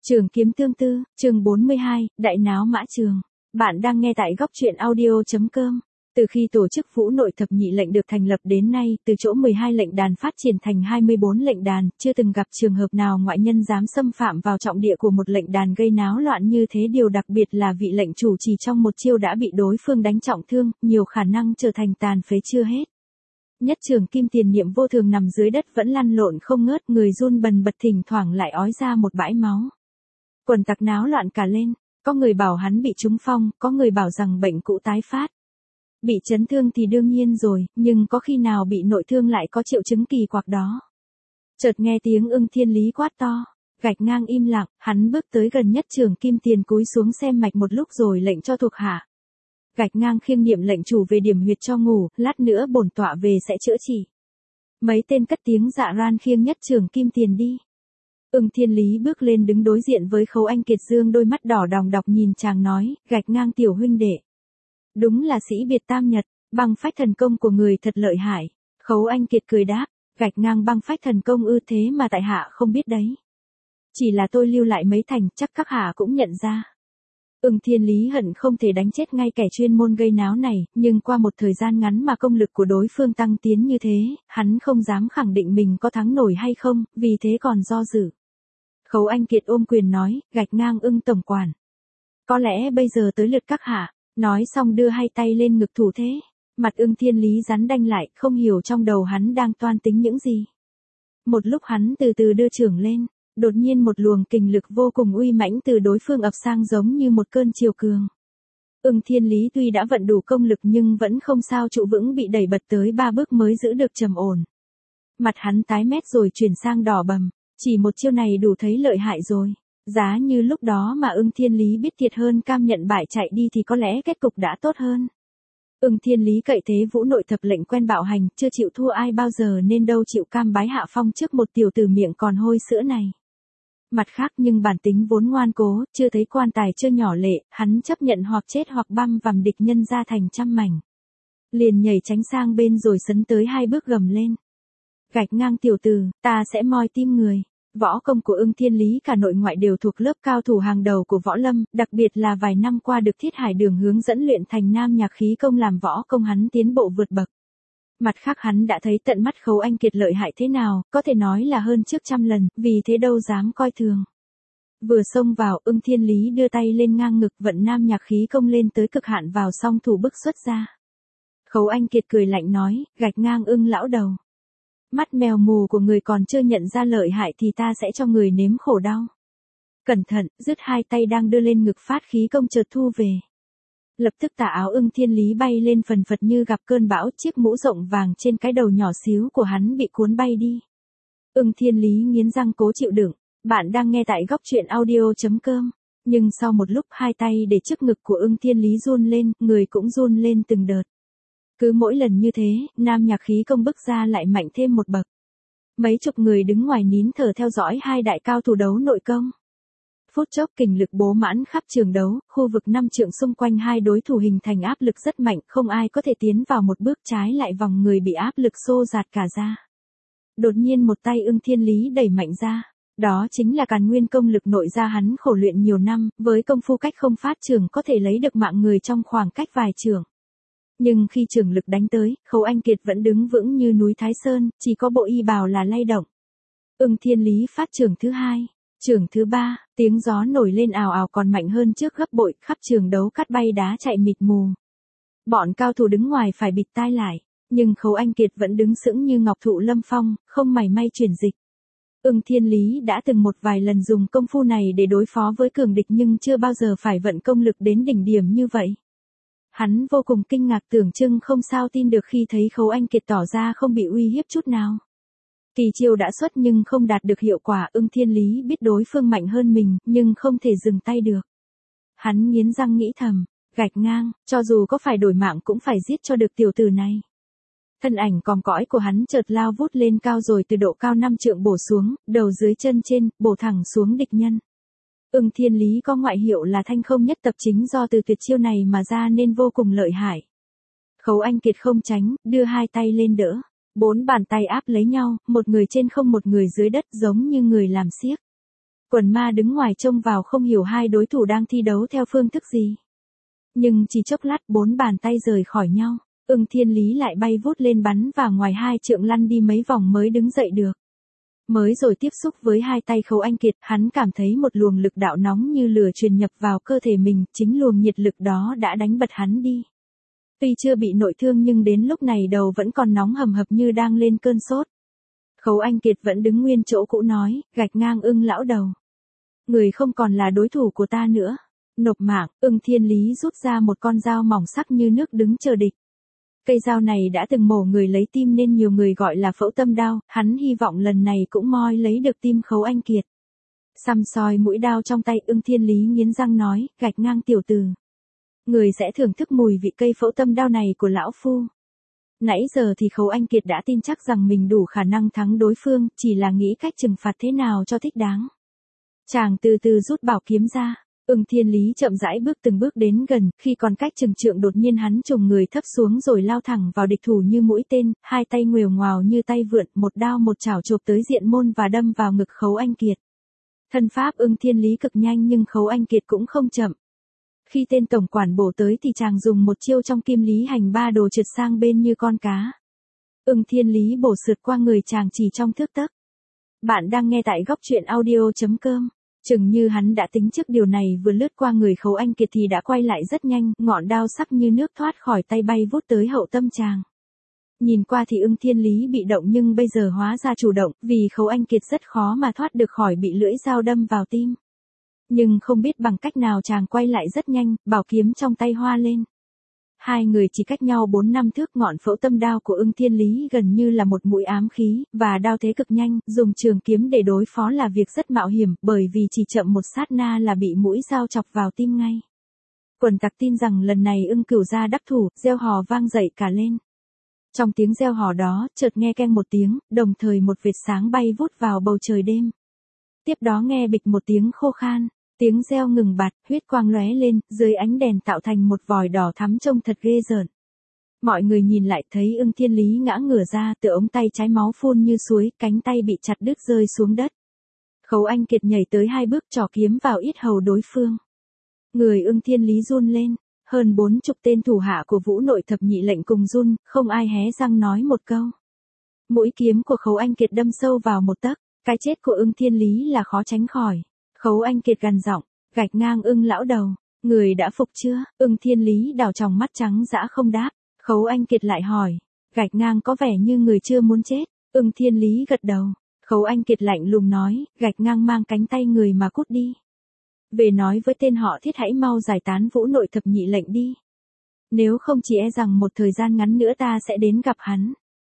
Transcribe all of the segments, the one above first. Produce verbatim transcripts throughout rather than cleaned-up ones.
Trường kiếm tương tư, chương bốn mươi hai, Đại náo mã trường. Bạn đang nghe tại góc truyện audio.com. Từ khi tổ chức Vũ Nội Thập Nhị lệnh được thành lập đến nay, từ chỗ mười hai lệnh đàn phát triển thành hai mươi bốn lệnh đàn, chưa từng gặp trường hợp nào ngoại nhân dám xâm phạm vào trọng địa của một lệnh đàn gây náo loạn như thế. Điều đặc biệt là vị lệnh chủ chỉ trong một chiêu đã bị đối phương đánh trọng thương, nhiều khả năng trở thành tàn phế chưa hết. Nhất trường kim tiền nhiệm vô thường nằm dưới đất vẫn lăn lộn không ngớt, người run bần bật, thỉnh thoảng lại ói ra một bãi máu. Quần tặc náo loạn cả lên, có người bảo hắn bị trúng phong, có người bảo rằng bệnh cũ tái phát. Bị chấn thương thì đương nhiên rồi, nhưng có khi nào bị nội thương lại có triệu chứng kỳ quặc đó. Chợt nghe tiếng Ưng Thiên Lý quát to, gạch ngang im lặng, hắn bước tới gần nhất trường kim tiền cúi xuống xem mạch một lúc rồi lệnh cho thuộc hạ. Gạch ngang khiêng niệm lệnh chủ về điểm huyệt cho ngủ, lát nữa bổn tọa về sẽ chữa trị. Mấy tên cất tiếng dạ ran khiêng nhất trường kim tiền đi. Ưng Thiên Lý bước lên đứng đối diện với Khấu Anh Kiệt, dương đôi mắt đỏ đòng đọc nhìn chàng nói, gạch ngang tiểu huynh đệ. Đúng là sĩ biệt tam nhật, băng phách thần công của người thật lợi hại. Khấu Anh Kiệt cười đáp, gạch ngang băng phách thần công ư, thế mà tại hạ không biết đấy. Chỉ là tôi lưu lại mấy thành, chắc các hạ cũng nhận ra. Ưng Thiên Lý hận không thể đánh chết ngay kẻ chuyên môn gây náo này, nhưng qua một thời gian ngắn mà công lực của đối phương tăng tiến như thế, hắn không dám khẳng định mình có thắng nổi hay không, vì thế còn do dự. Khấu Anh Kiệt ôm quyền nói, gạch ngang Ưng tổng quản. Có lẽ bây giờ tới lượt các hạ, nói xong đưa hai tay lên ngực thủ thế. Mặt Ưng Thiên Lý rắn đanh lại, không hiểu trong đầu hắn đang toan tính những gì. Một lúc hắn từ từ đưa chưởng lên, đột nhiên một luồng kình lực vô cùng uy mãnh từ đối phương ập sang giống như một cơn triều cường. Ưng Thiên Lý tuy đã vận đủ công lực nhưng vẫn không sao trụ vững, bị đẩy bật tới ba bước mới giữ được trầm ổn. Mặt hắn tái mét rồi chuyển sang đỏ bầm, chỉ một chiêu này đủ thấy lợi hại rồi. Giá như lúc đó mà Ưng Thiên Lý biết thiệt hơn cam nhận bại chạy đi thì có lẽ kết cục đã tốt hơn. Ưng Thiên Lý cậy thế Vũ Nội Thập lệnh quen bạo hành, chưa chịu thua ai bao giờ nên đâu chịu cam bái hạ phong trước một tiểu tử miệng còn hôi sữa này. Mặt khác nhưng bản tính vốn ngoan cố, chưa thấy quan tài chưa nhỏ lệ, hắn chấp nhận hoặc chết hoặc băm vằm địch nhân ra thành trăm mảnh. Liền nhảy tránh sang bên rồi sấn tới hai bước gầm lên. Gạch ngang tiểu tử, ta sẽ moi tim người. Võ công của Ưng Thiên Lý cả nội ngoại đều thuộc lớp cao thủ hàng đầu của võ lâm, đặc biệt là vài năm qua được Thiết Hải Đường hướng dẫn luyện thành nam nhạc khí công làm võ công hắn tiến bộ vượt bậc. Mặt khác hắn đã thấy tận mắt Khấu Anh Kiệt lợi hại thế nào, có thể nói là hơn trước trăm lần, vì thế đâu dám coi thường. Vừa xông vào, Ưng Thiên Lý đưa tay lên ngang ngực vận nam nhạc khí công lên tới cực hạn vào song thủ bức xuất ra. Khấu Anh Kiệt cười lạnh nói, gạch ngang Ưng lão đầu. Mắt mèo mù của người còn chưa nhận ra lợi hại thì ta sẽ cho người nếm khổ đau. Cẩn thận, dứt hai tay đang đưa lên ngực phát khí công chợt thu về. Lập tức tà áo Ưng Thiên Lý bay lên phần phật như gặp cơn bão, chiếc mũ rộng vàng trên cái đầu nhỏ xíu của hắn bị cuốn bay đi. Ưng Thiên Lý nghiến răng cố chịu đựng, bạn đang nghe tại góc truyện audio.com. Nhưng sau một lúc hai tay để trước ngực của Ưng Thiên Lý run lên, người cũng run lên từng đợt. Cứ mỗi lần như thế, nam nhạc khí công bức ra lại mạnh thêm một bậc. Mấy chục người đứng ngoài nín thở theo dõi hai đại cao thủ đấu nội công. Phút chốc kình lực bố mãn khắp trường đấu, khu vực năm trượng xung quanh hai đối thủ hình thành áp lực rất mạnh, không ai có thể tiến vào một bước, trái lại vòng người bị áp lực xô dạt cả ra. Đột nhiên một tay Ưng Thiên Lý đẩy mạnh ra, đó chính là càn nguyên công lực nội gia hắn khổ luyện nhiều năm, với công phu cách không phát trường có thể lấy được mạng người trong khoảng cách vài trường. Nhưng khi trường lực đánh tới, Khấu Anh Kiệt vẫn đứng vững như núi Thái Sơn, chỉ có bộ y bào là lay động. Ưng Thiên Lý phát trường thứ hai, trường thứ ba, tiếng gió nổi lên ào ào còn mạnh hơn trước gấp bội, khắp trường đấu cát bay đá chạy mịt mù. Bọn cao thủ đứng ngoài phải bịt tai lại, nhưng Khấu Anh Kiệt vẫn đứng sững như ngọc thụ lâm phong, không mảy may chuyển dịch. Ưng Thiên Lý đã từng một vài lần dùng công phu này để đối phó với cường địch nhưng chưa bao giờ phải vận công lực đến đỉnh điểm như vậy. Hắn vô cùng kinh ngạc, tưởng chừng không sao tin được khi thấy Khấu Anh Kiệt tỏ ra không bị uy hiếp chút nào. Kỳ chiêu đã xuất nhưng không đạt được hiệu quả, Ưng Thiên Lý biết đối phương mạnh hơn mình, nhưng không thể dừng tay được. Hắn nghiến răng nghĩ thầm, gạch ngang, cho dù có phải đổi mạng cũng phải giết cho được tiểu tử này. Thân ảnh còm cõi của hắn chợt lao vút lên cao rồi từ độ cao năm trượng bổ xuống, đầu dưới chân trên, bổ thẳng xuống địch nhân. Ưng Thiên Lý có ngoại hiệu là thanh không nhất tập chính do từ tuyệt chiêu này mà ra nên vô cùng lợi hại. Khấu Anh Kiệt không tránh, đưa hai tay lên đỡ. Bốn bàn tay áp lấy nhau, một người trên không một người dưới đất giống như người làm xiếc. Quần ma đứng ngoài trông vào không hiểu hai đối thủ đang thi đấu theo phương thức gì. Nhưng chỉ chốc lát bốn bàn tay rời khỏi nhau, Ưng Thiên Lý lại bay vút lên bắn và ngoài hai trượng lăn đi mấy vòng mới đứng dậy được. Mới rồi tiếp xúc với hai tay Khấu Anh Kiệt, hắn cảm thấy một luồng lực đạo nóng như lửa truyền nhập vào cơ thể mình, chính luồng nhiệt lực đó đã đánh bật hắn đi. Tuy chưa bị nội thương nhưng đến lúc này đầu vẫn còn nóng hầm hập như đang lên cơn sốt. Khấu Anh Kiệt vẫn đứng nguyên chỗ cũ nói, gạch ngang Ưng lão đầu. Người không còn là đối thủ của ta nữa. Nộp mạng, Ưng Thiên Lý rút ra một con dao mỏng sắc như nước đứng chờ địch. Cây dao này đã từng mổ người lấy tim nên nhiều người gọi là phẫu tâm đao, hắn hy vọng lần này cũng moi lấy được tim Khấu Anh Kiệt. Săm soi mũi đao trong tay, Ưng Thiên Lý nghiến răng nói, gạch ngang tiểu tử. Người sẽ thưởng thức mùi vị cây phẫu tâm đao này của lão phu. Nãy giờ thì Khấu Anh Kiệt đã tin chắc rằng mình đủ khả năng thắng đối phương, chỉ là nghĩ cách trừng phạt thế nào cho thích đáng. Chàng từ từ rút bảo kiếm ra. Ưng Thiên Lý chậm rãi bước từng bước đến gần, khi còn cách chừng trượng đột nhiên hắn trùng người thấp xuống rồi lao thẳng vào địch thủ như mũi tên, hai tay nguều ngoào như tay vượn, một đao một chảo chộp tới diện môn và đâm vào ngực Khấu Anh Kiệt. Thân pháp Ưng Thiên Lý cực nhanh nhưng Khấu Anh Kiệt cũng không chậm. Khi tên tổng quản bổ tới thì chàng dùng một chiêu trong Kim Lý Hành Ba Đồ trượt sang bên như con cá. Ưng Thiên Lý bổ sượt qua người chàng chỉ trong thước tấc. Bạn đang nghe tại góc truyện audio chấm com. Chừng như hắn đã tính trước điều này, vừa lướt qua người Khấu Anh Kiệt thì đã quay lại rất nhanh, ngọn đao sắc như nước thoát khỏi tay bay vút tới hậu tâm chàng. Nhìn qua thì Ưng Thiên Lý bị động nhưng bây giờ hóa ra chủ động, vì Khấu Anh Kiệt rất khó mà thoát được khỏi bị lưỡi dao đâm vào tim. Nhưng không biết bằng cách nào chàng quay lại rất nhanh, bảo kiếm trong tay hoa lên. Hai người chỉ cách nhau bốn năm thước, ngọn phẫu tâm đao của Ưng Thiên Lý gần như là một mũi ám khí, và đao thế cực nhanh, dùng trường kiếm để đối phó là việc rất mạo hiểm, bởi vì chỉ chậm một sát na là bị mũi dao chọc vào tim ngay. Quần tặc tin rằng lần này Ưng cửu gia đắc thủ, reo hò vang dậy cả lên. Trong tiếng reo hò đó, chợt nghe keng một tiếng, đồng thời một vệt sáng bay vút vào bầu trời đêm. Tiếp đó nghe bịch một tiếng khô khan. Tiếng reo ngừng bặt, huyết quang lóe lên, dưới ánh đèn tạo thành một vòi đỏ thắm trông thật ghê rợn. Mọi người nhìn lại thấy Ưng Thiên Lý ngã ngửa ra, từ ống tay trái máu phun như suối, cánh tay bị chặt đứt rơi xuống đất. Khấu Anh Kiệt nhảy tới hai bước, trỏ kiếm vào yết hầu đối phương. Người Ưng Thiên Lý run lên, hơn bốn chục tên thủ hạ của Vũ Nội Thập Nhị Lệnh cùng run, không ai hé răng nói một câu. Mũi kiếm của Khấu Anh Kiệt đâm sâu vào một tấc, cái chết của Ưng Thiên Lý là khó tránh khỏi. Khấu Anh Kiệt gằn giọng, gạch ngang Ưng lão đầu, người đã phục chưa? Ưng Thiên Lý đảo tròng mắt trắng dã không đáp. Khấu Anh Kiệt lại hỏi, gạch ngang có vẻ như người chưa muốn chết. Ưng Thiên Lý gật đầu. Khấu Anh Kiệt lạnh lùng nói, gạch ngang mang cánh tay người mà cút đi. Về nói với tên họ Thiết hãy mau giải tán Vũ Nội Thập Nhị Lệnh đi. Nếu không chỉ e rằng một thời gian ngắn nữa ta sẽ đến gặp hắn.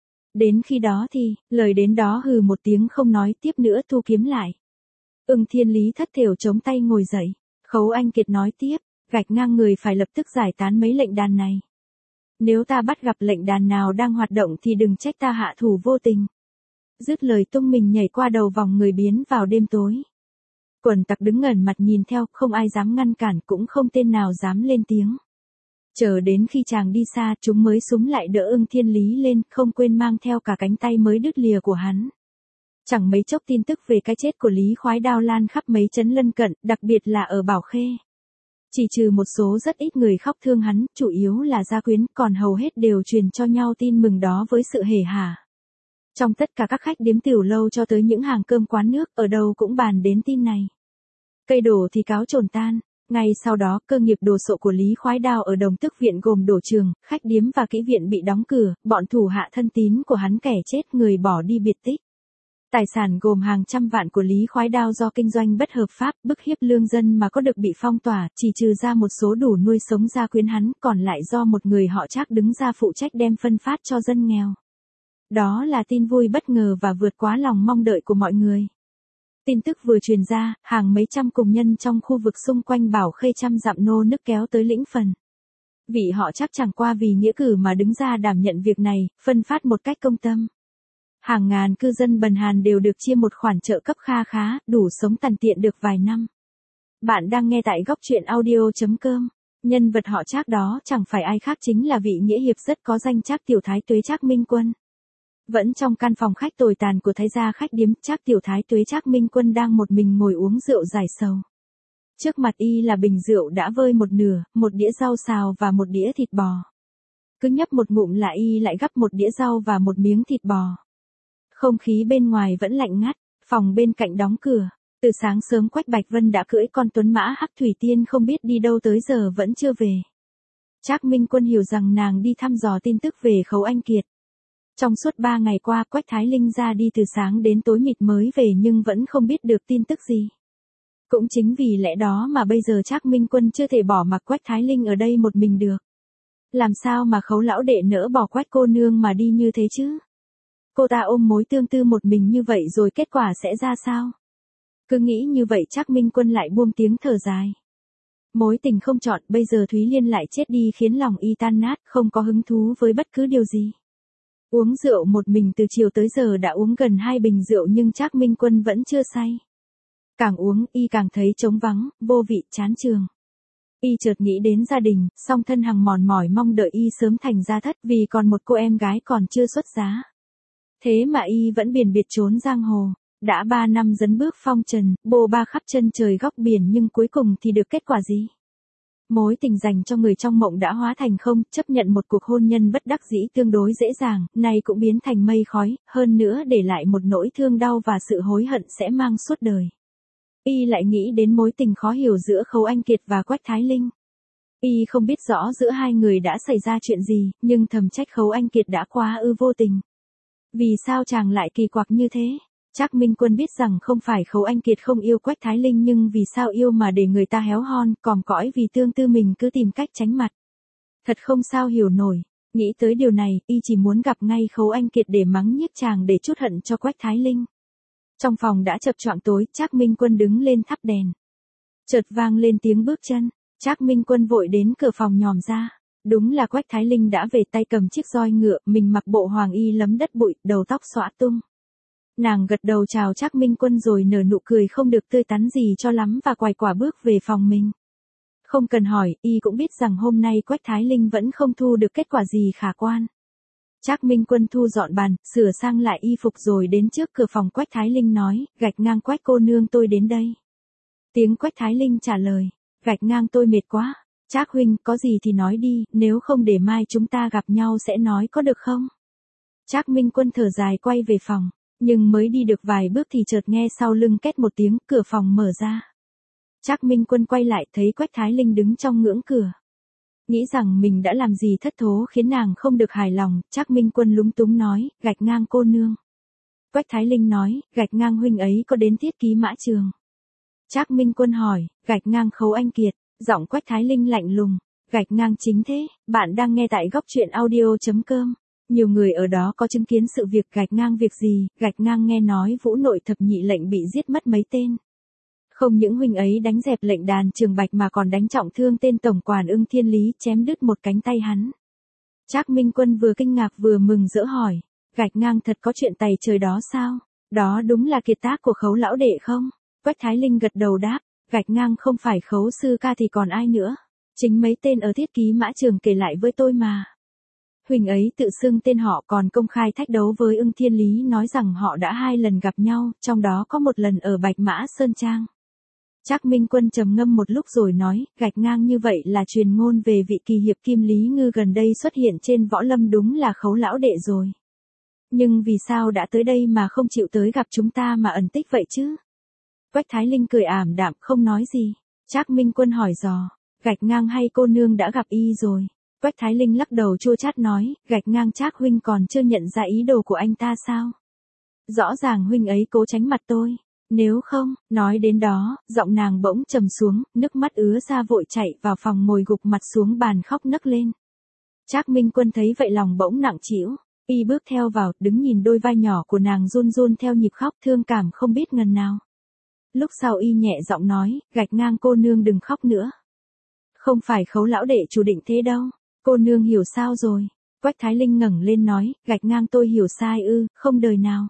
Đến khi đó thì, lời đến đó hừ một tiếng không nói tiếp nữa, thu kiếm lại. Ưng Thiên Lý thất thểu chống tay ngồi dậy. Khấu Anh Kiệt nói tiếp, gạch ngang người phải lập tức giải tán mấy lệnh đàn này. Nếu ta bắt gặp lệnh đàn nào đang hoạt động thì đừng trách ta hạ thủ vô tình. Dứt lời tung mình nhảy qua đầu vòng người biến vào đêm tối. Quần tặc đứng ngẩn mặt nhìn theo, không ai dám ngăn cản, cũng không tên nào dám lên tiếng. Chờ đến khi chàng đi xa, chúng mới súng lại đỡ Ưng Thiên Lý lên, không quên mang theo cả cánh tay mới đứt lìa của hắn. Chẳng mấy chốc tin tức về cái chết của Lý Khoái Đao lan khắp mấy trấn lân cận, đặc biệt là ở Bảo Khê. Chỉ trừ một số rất ít người khóc thương hắn, chủ yếu là gia quyến, còn hầu hết đều truyền cho nhau tin mừng đó với sự hề hả. Trong tất cả các khách điếm tiểu lâu cho tới những hàng cơm quán nước, ở đâu cũng bàn đến tin này. Cây đổ thì cáo trồn tan. Ngay sau đó, cơ nghiệp đồ sộ của Lý Khoái Đao ở Đồng Tức Viện gồm đổ trường, khách điếm và kỹ viện bị đóng cửa, bọn thủ hạ thân tín của hắn kẻ chết người bỏ đi biệt tích. Tài sản gồm hàng trăm vạn của Lý Khoái Đao do kinh doanh bất hợp pháp, bức hiếp lương dân mà có được bị phong tỏa, chỉ trừ ra một số đủ nuôi sống gia quyến hắn, còn lại do một người họ Trác đứng ra phụ trách đem phân phát cho dân nghèo. Đó là tin vui bất ngờ và vượt quá lòng mong đợi của mọi người. Tin tức vừa truyền ra, hàng mấy trăm cùng nhân trong khu vực xung quanh Bảo Khê trăm dặm nô nức kéo tới lĩnh phần. Vị họ Trác chẳng qua vì nghĩa cử mà đứng ra đảm nhận việc này, phân phát một cách công tâm. Hàng ngàn cư dân Bần Hàn đều được chia một khoản trợ cấp kha khá, đủ sống tằn tiện được vài năm. Bạn đang nghe tại góc truyện audio chấm com. Nhân vật họ Trác đó chẳng phải ai khác chính là vị nghĩa hiệp rất có danh Trác Tiểu Thái Tuế Trác Minh Quân. Vẫn trong căn phòng khách tồi tàn của Thái gia khách điếm, Trác Tiểu Thái Tuế Trác Minh Quân đang một mình ngồi uống rượu giải sầu. Trước mặt y là bình rượu đã vơi một nửa, một đĩa rau xào và một đĩa thịt bò. Cứ nhấp một ngụm là y lại gắp một đĩa rau và một miếng thịt bò. Không khí bên ngoài vẫn lạnh ngắt, phòng bên cạnh đóng cửa. Từ sáng sớm Quách Bạch Vân đã cưỡi con tuấn mã Hắc Thủy Tiên không biết đi đâu tới giờ vẫn chưa về. Trác Minh Quân hiểu rằng nàng đi thăm dò tin tức về Khấu Anh Kiệt. Trong suốt ba ngày qua Quách Thái Linh ra đi từ sáng đến tối mịt mới về nhưng vẫn không biết được tin tức gì. Cũng chính vì lẽ đó mà bây giờ Trác Minh Quân chưa thể bỏ mặc Quách Thái Linh ở đây một mình được. Làm sao mà Khấu lão đệ nỡ bỏ Quách cô nương mà đi như thế chứ? Cô ta ôm mối tương tư một mình như vậy rồi kết quả sẽ ra sao? Cứ nghĩ như vậy Trác Minh Quân lại buông tiếng thở dài. Mối tình không chọn, bây giờ Thúy Liên lại chết đi khiến lòng y tan nát, không có hứng thú với bất cứ điều gì. Uống rượu một mình từ chiều tới giờ đã uống gần hai bình rượu nhưng Trác Minh Quân vẫn chưa say. Càng uống y càng thấy trống vắng, vô vị, chán chường. Y chợt nghĩ đến gia đình, song thân hằng mòn mỏi mong đợi y sớm thành gia thất vì còn một cô em gái còn chưa xuất giá. Thế mà y vẫn biển biệt trốn giang hồ. Đã ba năm dấn bước phong trần, bô ba khắp chân trời góc biển nhưng cuối cùng thì được kết quả gì? Mối tình dành cho người trong mộng đã hóa thành không, chấp nhận một cuộc hôn nhân bất đắc dĩ tương đối dễ dàng, nay cũng biến thành mây khói, hơn nữa để lại một nỗi thương đau và sự hối hận sẽ mang suốt đời. Y lại nghĩ đến mối tình khó hiểu giữa Khấu Anh Kiệt và Quách Thái Linh. Y không biết rõ giữa hai người đã xảy ra chuyện gì, nhưng thầm trách Khấu Anh Kiệt đã quá ư vô tình. Vì sao chàng lại kỳ quặc như thế? Trác Minh Quân biết rằng không phải Khấu Anh Kiệt không yêu Quách Thái Linh nhưng vì sao yêu mà để người ta héo hon, còm cõi vì tương tư mình cứ tìm cách tránh mặt. Thật không sao hiểu nổi. Nghĩ tới điều này, y chỉ muốn gặp ngay Khấu Anh Kiệt để mắng nhiếc chàng để trút hận cho Quách Thái Linh. Trong phòng đã chập choạng tối, Trác Minh Quân đứng lên thắp đèn. Chợt vang lên tiếng bước chân, Trác Minh Quân vội đến cửa phòng nhòm ra. Đúng là Quách Thái Linh đã về, tay cầm chiếc roi ngựa, mình mặc bộ hoàng y lấm đất bụi, đầu tóc xõa tung. Nàng gật đầu chào Trác Minh Quân rồi nở nụ cười không được tươi tắn gì cho lắm và quài quả bước về phòng mình. Không cần hỏi, y cũng biết rằng hôm nay Quách Thái Linh vẫn không thu được kết quả gì khả quan. Trác Minh Quân thu dọn bàn, sửa sang lại y phục rồi đến trước cửa phòng Quách Thái Linh nói, gạch ngang Quách cô nương tôi đến đây. Tiếng Quách Thái Linh trả lời, gạch ngang tôi mệt quá. Trác huynh, có gì thì nói đi, nếu không để mai chúng ta gặp nhau sẽ nói có được không? Trác Minh Quân thở dài quay về phòng. Nhưng mới đi được vài bước thì chợt nghe sau lưng két một tiếng, cửa phòng mở ra. Trác Minh Quân quay lại thấy Quách Thái Linh đứng trong ngưỡng cửa. Nghĩ rằng mình đã làm gì thất thố khiến nàng không được hài lòng, Trác Minh Quân lúng túng nói, gạch ngang cô nương. Quách Thái Linh nói, gạch ngang huynh ấy có đến Thiết Ký Mã Trường. Trác Minh Quân hỏi, gạch ngang Khấu Anh Kiệt, giọng Quách Thái Linh lạnh lùng, gạch ngang chính thế, bạn đang nghe tại góc truyện audio chấm com. Nhiều người ở đó có chứng kiến sự việc gạch ngang việc gì, gạch ngang nghe nói Vũ Nội thập nhị lệnh bị giết mất mấy tên. Không những huynh ấy đánh dẹp lệnh đàn Trường Bạch mà còn đánh trọng thương tên tổng quản Ưng Thiên Lý, chém đứt một cánh tay hắn. Trác Minh Quân vừa kinh ngạc vừa mừng rỡ hỏi, gạch ngang thật có chuyện tày trời đó sao? Đó đúng là kiệt tác của Khấu lão đệ không? Quách Thái Linh gật đầu đáp, gạch ngang không phải Khấu sư ca thì còn ai nữa? Chính mấy tên ở Thiết Ký Mã Trường kể lại với tôi mà. Huynh ấy tự xưng tên họ còn công khai thách đấu với Ưng Thiên Lý nói rằng họ đã hai lần gặp nhau, trong đó có một lần ở Bạch Mã Sơn Trang. Trác Minh Quân trầm ngâm một lúc rồi nói, gạch ngang như vậy là truyền ngôn về vị kỳ hiệp Kim Lý Ngư gần đây xuất hiện trên võ lâm đúng là Khấu lão đệ rồi. Nhưng vì sao đã tới đây mà không chịu tới gặp chúng ta mà ẩn tích vậy chứ? Quách Thái Linh cười ảm đạm không nói gì. Trác Minh Quân hỏi dò, gạch ngang hay cô nương đã gặp y rồi? Quách Thái Linh lắc đầu chua chát nói, gạch ngang Trác huynh còn chưa nhận ra ý đồ của anh ta sao? Rõ ràng huynh ấy cố tránh mặt tôi. Nếu không, nói đến đó, giọng nàng bỗng trầm xuống, nước mắt ứa ra vội chạy vào phòng ngồi gục mặt xuống bàn khóc nấc lên. Trác Minh Quân thấy vậy lòng bỗng nặng trĩu, y bước theo vào, đứng nhìn đôi vai nhỏ của nàng run run theo nhịp khóc thương cảm không biết ngần nào. Lúc sau y nhẹ giọng nói, gạch ngang cô nương đừng khóc nữa. Không phải Khấu lão đệ chủ định thế đâu, cô nương hiểu sao rồi? Quách Thái Linh ngẩng lên nói, gạch ngang tôi hiểu sai ư, không đời nào.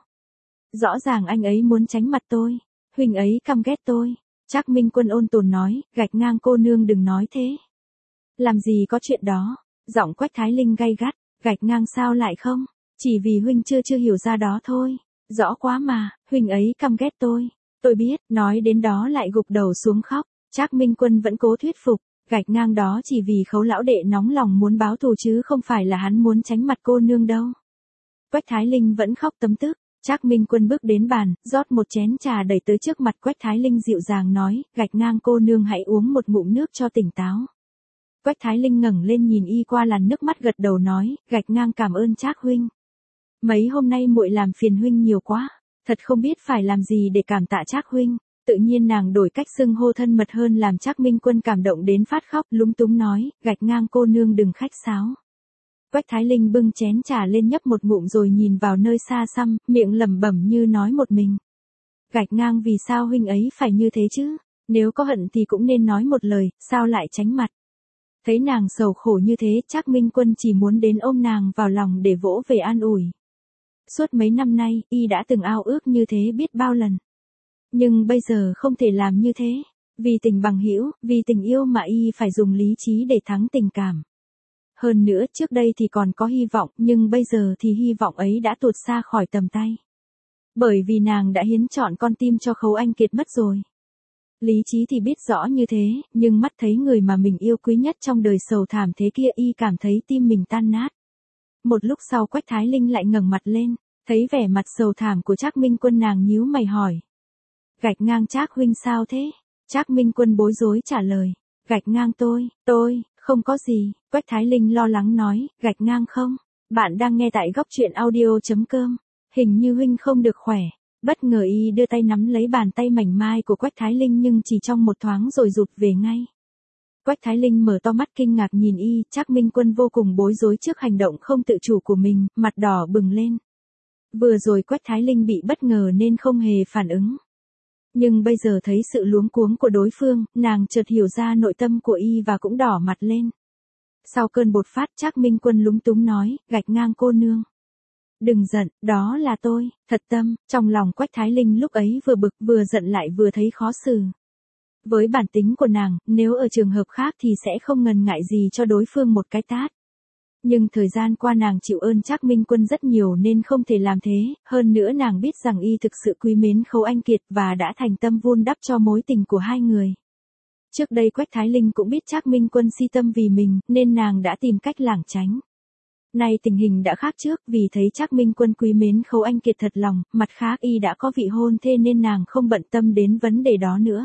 Rõ ràng anh ấy muốn tránh mặt tôi, huynh ấy căm ghét tôi. Trác Minh Quân ôn tồn nói, gạch ngang cô nương đừng nói thế. Làm gì có chuyện đó, giọng Quách Thái Linh gay gắt, gạch ngang sao lại không? Chỉ vì huynh chưa chưa hiểu ra đó thôi. Rõ quá mà, huynh ấy căm ghét tôi. Tôi biết, nói đến đó lại gục đầu xuống khóc. Trác Minh Quân vẫn cố thuyết phục, gạch ngang đó chỉ vì Khấu lão đệ nóng lòng muốn báo thù chứ không phải là hắn muốn tránh mặt cô nương đâu. Quách Thái Linh vẫn khóc tấm tức. Trác Minh Quân bước đến bàn, rót một chén trà đẩy tới trước mặt Quách Thái Linh dịu dàng nói, gạch ngang cô nương hãy uống một ngụm nước cho tỉnh táo. Quách Thái Linh ngẩng lên nhìn y qua làn nước mắt gật đầu nói, gạch ngang cảm ơn Trác huynh. Mấy hôm nay muội làm phiền huynh nhiều quá, thật không biết phải làm gì để cảm tạ Trác huynh. Tự nhiên nàng đổi cách xưng hô thân mật hơn làm Trác Minh Quân cảm động đến phát khóc, lúng túng nói, gạch ngang cô nương đừng khách sáo. Quách Thái Linh bưng chén trà lên nhấp một ngụm rồi nhìn vào nơi xa xăm, miệng lẩm bẩm như nói một mình. Gạch ngang vì sao huynh ấy phải như thế chứ? Nếu có hận thì cũng nên nói một lời, sao lại tránh mặt? Thấy nàng sầu khổ như thế, Trác Minh Quân chỉ muốn đến ôm nàng vào lòng để vỗ về an ủi. Suốt mấy năm nay, y đã từng ao ước như thế biết bao lần. Nhưng bây giờ không thể làm như thế. Vì tình bằng hữu, vì tình yêu mà y phải dùng lý trí để thắng tình cảm. Hơn nữa trước đây thì còn có hy vọng, nhưng bây giờ thì hy vọng ấy đã tuột xa khỏi tầm tay. Bởi vì nàng đã hiến chọn con tim cho Khấu Anh Kiệt mất rồi. Lý trí thì biết rõ như thế, nhưng mắt thấy người mà mình yêu quý nhất trong đời sầu thảm thế kia y cảm thấy tim mình tan nát. Một lúc sau Quách Thái Linh lại ngẩng mặt lên, thấy vẻ mặt sầu thảm của Trác Minh Quân nàng nhíu mày hỏi. Gạch ngang Trác huynh sao thế? Trác Minh Quân bối rối trả lời. Gạch ngang tôi, tôi, không có gì. Quách Thái Linh lo lắng nói, gạch ngang không? Bạn đang nghe tại góc truyện audio.com. Hình như huynh không được khỏe. Bất ngờ y đưa tay nắm lấy bàn tay mảnh mai của Quách Thái Linh nhưng chỉ trong một thoáng rồi rụt về ngay. Quách Thái Linh mở to mắt kinh ngạc nhìn y, Trác Minh Quân vô cùng bối rối trước hành động không tự chủ của mình, mặt đỏ bừng lên. Vừa rồi Quách Thái Linh bị bất ngờ nên không hề phản ứng. Nhưng bây giờ thấy sự luống cuống của đối phương, nàng chợt hiểu ra nội tâm của y và cũng đỏ mặt lên. Sau cơn bột phát Trác Minh Quân lúng túng nói, gạch ngang cô nương. Đừng giận, đó là tôi, thật tâm, trong lòng Quách Thái Linh lúc ấy vừa bực vừa giận lại vừa thấy khó xử. Với bản tính của nàng, nếu ở trường hợp khác thì sẽ không ngần ngại gì cho đối phương một cái tát. Nhưng thời gian qua nàng chịu ơn Trác Minh Quân rất nhiều nên không thể làm thế, hơn nữa nàng biết rằng y thực sự quý mến Khấu Anh Kiệt và đã thành tâm vun đắp cho mối tình của hai người. Trước đây Quách Thái Linh cũng biết Trác Minh Quân si tâm vì mình, nên nàng đã tìm cách lảng tránh. Nay tình hình đã khác trước, vì thấy Trác Minh Quân quý mến Khấu Anh Kiệt thật lòng, mặt khác y đã có vị hôn thê nên nàng không bận tâm đến vấn đề đó nữa.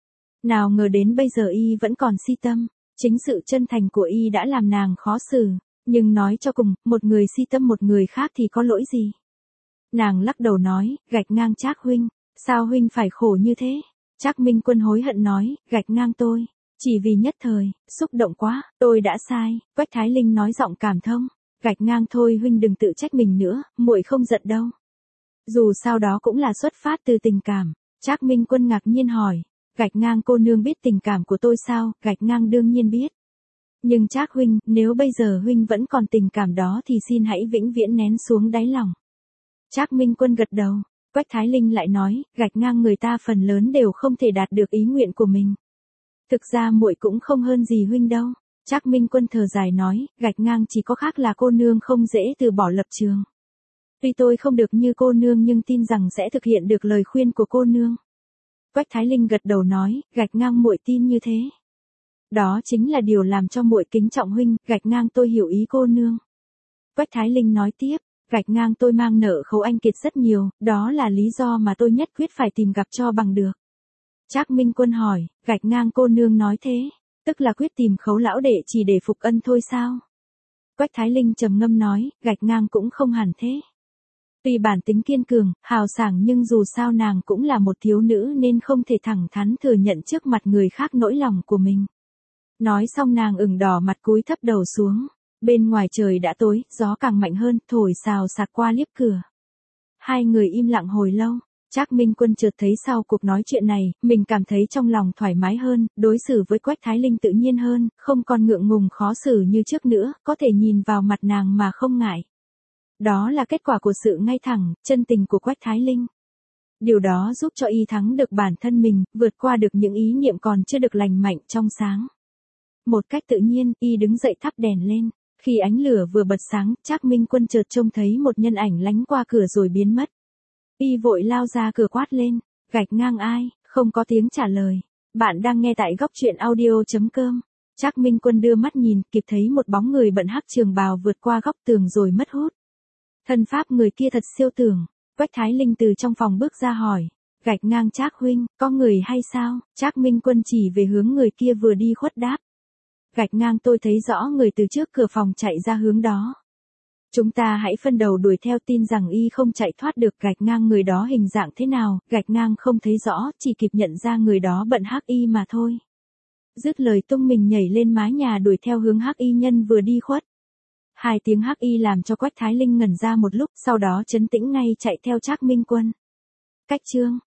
Nào ngờ đến bây giờ y vẫn còn si tâm, chính sự chân thành của y đã làm nàng khó xử. Nhưng nói cho cùng, một người si tâm một người khác thì có lỗi gì? Nàng lắc đầu nói, gạch ngang Trác huynh, sao huynh phải khổ như thế? Trác Minh Quân hối hận nói, gạch ngang tôi, chỉ vì nhất thời, xúc động quá, tôi đã sai. Quách Thái Linh nói giọng cảm thông, gạch ngang thôi huynh đừng tự trách mình nữa, muội không giận đâu. Dù sao đó cũng là xuất phát từ tình cảm. Trác Minh Quân ngạc nhiên hỏi, gạch ngang cô nương biết tình cảm của tôi sao? Gạch ngang đương nhiên biết. Nhưng Trác huynh, nếu bây giờ huynh vẫn còn tình cảm đó thì xin hãy vĩnh viễn nén xuống đáy lòng. Trác Minh Quân gật đầu. Quách Thái Linh lại nói, gạch ngang người ta phần lớn đều không thể đạt được ý nguyện của mình. Thực ra muội cũng không hơn gì huynh đâu. Trác Minh Quân thở dài nói, gạch ngang chỉ có khác là cô nương không dễ từ bỏ lập trường. Tuy tôi không được như cô nương nhưng tin rằng sẽ thực hiện được lời khuyên của cô nương. Quách Thái Linh gật đầu nói, gạch ngang muội tin như thế. Đó chính là điều làm cho muội kính trọng huynh, gạch ngang tôi hiểu ý cô nương. Quách Thái Linh nói tiếp, gạch ngang tôi mang nợ Khấu Anh Kiệt rất nhiều, đó là lý do mà tôi nhất quyết phải tìm gặp cho bằng được. Trác Minh Quân hỏi, gạch ngang cô nương nói thế, tức là quyết tìm Khấu lão đệ chỉ để phục ân thôi sao? Quách Thái Linh trầm ngâm nói, gạch ngang cũng không hẳn thế. Tuy bản tính kiên cường, hào sảng nhưng dù sao nàng cũng là một thiếu nữ nên không thể thẳng thắn thừa nhận trước mặt người khác nỗi lòng của mình. Nói xong nàng ửng đỏ mặt cúi thấp đầu xuống. Bên ngoài trời đã tối, gió càng mạnh hơn, thổi xào xạc qua liếp cửa. Hai người im lặng hồi lâu. Trác Minh Quân chợt thấy sau cuộc nói chuyện này, mình cảm thấy trong lòng thoải mái hơn, đối xử với Quách Thái Linh tự nhiên hơn, không còn ngượng ngùng khó xử như trước nữa, có thể nhìn vào mặt nàng mà không ngại. Đó là kết quả của sự ngay thẳng, chân tình của Quách Thái Linh. Điều đó giúp cho y thắng được bản thân mình, vượt qua được những ý niệm còn chưa được lành mạnh trong sáng. Một cách tự nhiên, y đứng dậy thắp đèn lên. Khi ánh lửa vừa bật sáng, Trác Minh Quân chợt trông thấy một nhân ảnh lánh qua cửa rồi biến mất. Y vội lao ra cửa quát lên, gạch ngang ai, không có tiếng trả lời. Bạn đang nghe tại góc truyện audio.com. Trác Minh Quân đưa mắt nhìn, kịp thấy một bóng người bận hắc trường bào vượt qua góc tường rồi mất hút. Thân pháp người kia thật siêu tưởng. Quách Thái Linh từ trong phòng bước ra hỏi, gạch ngang Trác huynh, có người hay sao? Trác Minh Quân chỉ về hướng người kia vừa đi khuất đáp. Gạch ngang tôi thấy rõ người từ trước cửa phòng chạy ra hướng đó. Chúng ta hãy phân đầu đuổi theo, tin rằng y không chạy thoát được. Gạch ngang người đó hình dạng thế nào, gạch ngang không thấy rõ, chỉ kịp nhận ra người đó bận hắc y mà thôi. Dứt lời tung mình nhảy lên mái nhà đuổi theo hướng hắc y nhân vừa đi khuất. Hai tiếng hắc y làm cho Quách Thái Linh ngẩn ra một lúc, sau đó trấn tĩnh ngay chạy theo Trác Minh Quân. Cách chương